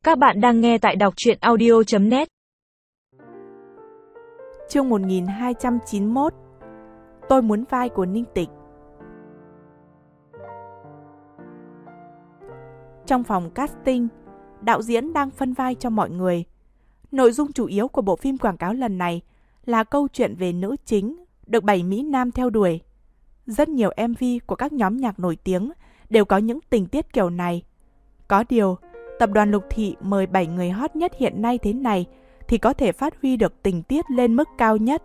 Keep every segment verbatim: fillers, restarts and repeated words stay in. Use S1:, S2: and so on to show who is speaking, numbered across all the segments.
S1: Các bạn đang nghe tại đọc truyện audio chấm net.
S2: Chương một nghìn hai trăm chín mươi mốt. Tôi muốn vai của Ninh Tịch. Trong phòng casting, đạo diễn đang phân vai cho mọi người. Nội dung chủ yếu của bộ phim quảng cáo lần này là câu chuyện về nữ chính được bảy Mỹ Nam theo đuổi. Rất nhiều em vê của các nhóm nhạc nổi tiếng đều có những tình tiết kiểu này. Có điều, tập đoàn Lục Thị mời bảy người hot nhất hiện nay thế này thì có thể phát huy được tình tiết lên mức cao nhất.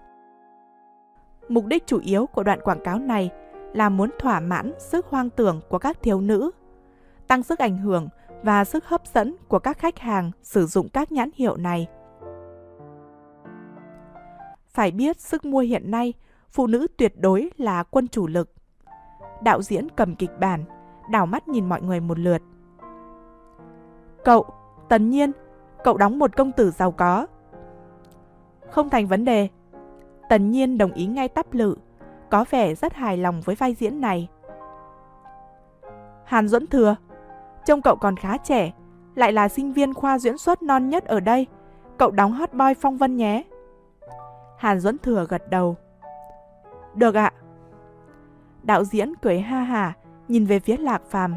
S2: Mục đích chủ yếu của đoạn quảng cáo này là muốn thỏa mãn sức hoang tưởng của các thiếu nữ, tăng sức ảnh hưởng và sức hấp dẫn của các khách hàng sử dụng các nhãn hiệu này. Phải biết sức mua hiện nay, phụ nữ tuyệt đối là quân chủ lực. Đạo diễn cầm kịch bản, đảo mắt nhìn mọi người một lượt. Cậu, Tần Nhiên, cậu đóng một công tử giàu có. Không thành vấn đề. Tần Nhiên đồng ý ngay tắp lự, có vẻ rất hài lòng với vai diễn này. Hàn Duẫn Thừa, trông cậu còn khá trẻ, lại là sinh viên khoa diễn xuất non nhất ở đây. Cậu đóng hot boy Phong Vân nhé. Hàn Duẫn Thừa gật đầu. Được ạ. Đạo diễn cười ha hả, nhìn về phía Lạc Phàm.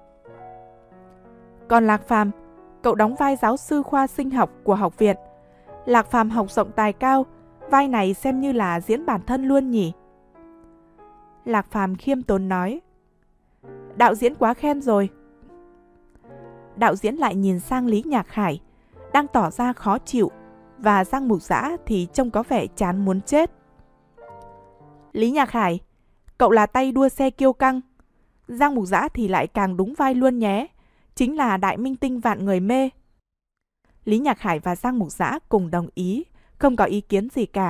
S2: Còn Lạc Phàm, cậu đóng vai giáo sư khoa sinh học của học viện. Lạc Phàm học rộng tài cao, vai này xem như là diễn bản thân luôn nhỉ? Lạc Phàm khiêm tốn nói. Đạo diễn quá khen rồi. Đạo diễn lại nhìn sang Lý Nhạc Hải, đang tỏ ra khó chịu, và Giang Mục Dã thì trông có vẻ chán muốn chết. Lý Nhạc Hải, cậu là tay đua xe kiêu căng. Giang Mục Dã thì lại càng đúng vai luôn nhé, chính là đại minh tinh vạn người mê. Lý Nhạc Hải và Giang Mục Dã cùng đồng ý, không có ý kiến gì cả.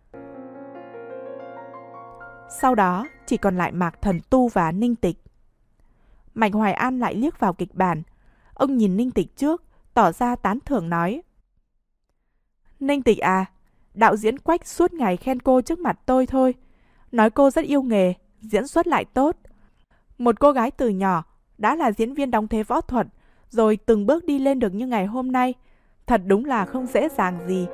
S2: Sau đó chỉ còn lại Mạc Thần Tu và Ninh Tịch. Mạnh Hoài An lại liếc vào kịch bản. Ông nhìn Ninh Tịch trước, tỏ ra tán thưởng nói. Ninh Tịch à, đạo diễn Quách suốt ngày khen cô trước mặt tôi thôi. Nói cô rất yêu nghề, diễn xuất lại tốt. Một cô gái từ nhỏ đã là diễn viên đóng thế võ thuật, rồi từng bước đi lên được như ngày hôm nay. Thật đúng là không dễ dàng gì.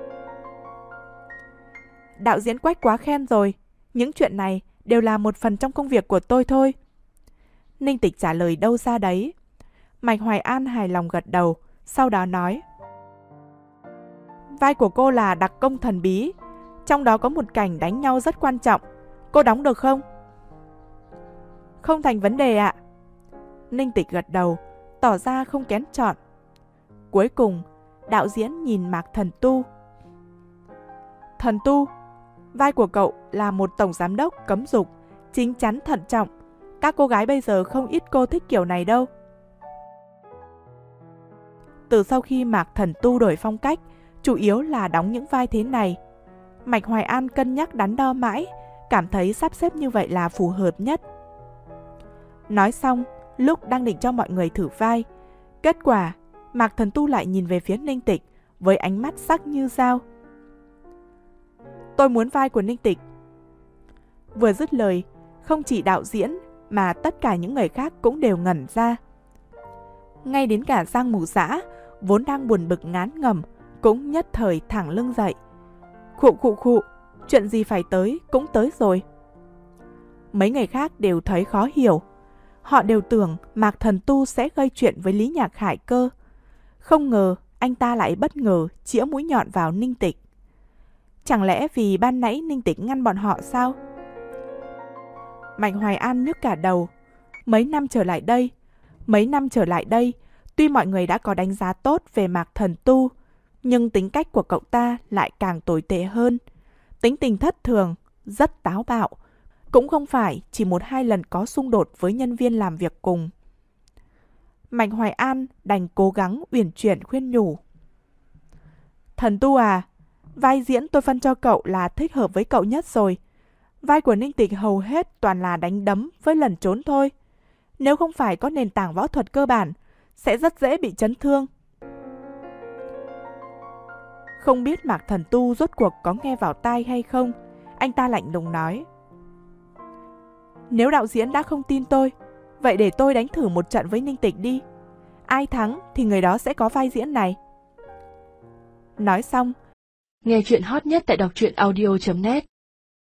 S2: Đạo diễn Quách quá khen rồi. Những chuyện này đều là một phần trong công việc của tôi thôi. Ninh Tịch trả lời đâu ra đấy. Mạch Hoài An hài lòng gật đầu, sau đó nói. Vai của cô là đặc công thần bí. Trong đó có một cảnh đánh nhau rất quan trọng. Cô đóng được không? Không thành vấn đề ạ. Ninh Tịch gật đầu, tỏ ra không kén chọn. Cuối cùng, đạo diễn nhìn Mạc Thần Tu. Thần Tu, vai của cậu là một tổng giám đốc cấm dục, chính chắn thận trọng. Các cô gái bây giờ không ít cô thích kiểu này đâu. Từ sau khi Mạc Thần Tu đổi phong cách, chủ yếu là đóng những vai thế này. Mạch Hoài An cân nhắc đắn đo mãi, cảm thấy sắp xếp như vậy là phù hợp nhất. Nói xong, lúc đang định cho mọi người thử vai, kết quả Mạc Thần Tu lại nhìn về phía Ninh Tịch với ánh mắt sắc như dao. Tôi muốn vai của Ninh Tịch. Vừa dứt lời, không chỉ đạo diễn mà tất cả những người khác cũng đều ngẩn ra. Ngay đến cả Giang Mục Dã, vốn đang buồn bực ngán ngẩm, cũng nhất thời thẳng lưng dậy. Khụ khụ khụ, chuyện gì phải tới cũng tới rồi. Mấy người khác đều thấy khó hiểu. Họ đều tưởng Mạc Thần Tu sẽ gây chuyện với Lý Nhạc Hải cơ. Không ngờ anh ta lại bất ngờ chĩa mũi nhọn vào Ninh Tịch. Chẳng lẽ vì ban nãy Ninh Tịch ngăn bọn họ sao? Mạnh Hoài An nhức cả đầu. Mấy năm trở lại đây, mấy năm trở lại đây, tuy mọi người đã có đánh giá tốt về Mạc Thần Tu, nhưng tính cách của cậu ta lại càng tồi tệ hơn. Tính tình thất thường, rất táo bạo, cũng không phải chỉ một hai lần có xung đột với nhân viên làm việc cùng. Mạnh Hoài An đành cố gắng uyển chuyển khuyên nhủ. Thần Tu à, vai diễn tôi phân cho cậu là thích hợp với cậu nhất rồi. Vai của Ninh Tịch hầu hết toàn là đánh đấm với lẩn trốn thôi. Nếu không phải có nền tảng võ thuật cơ bản, sẽ rất dễ bị chấn thương. Không biết Mạc Thần Tu rốt cuộc có nghe vào tai hay không, anh ta lạnh lùng nói. Nếu đạo diễn đã không tin tôi, vậy để tôi đánh thử một trận với Ninh Tịch đi. ai thắng thì người đó sẽ có vai diễn này. Nói xong,
S1: Nghe chuyện hot nhất tại đọc truyện audio chấm net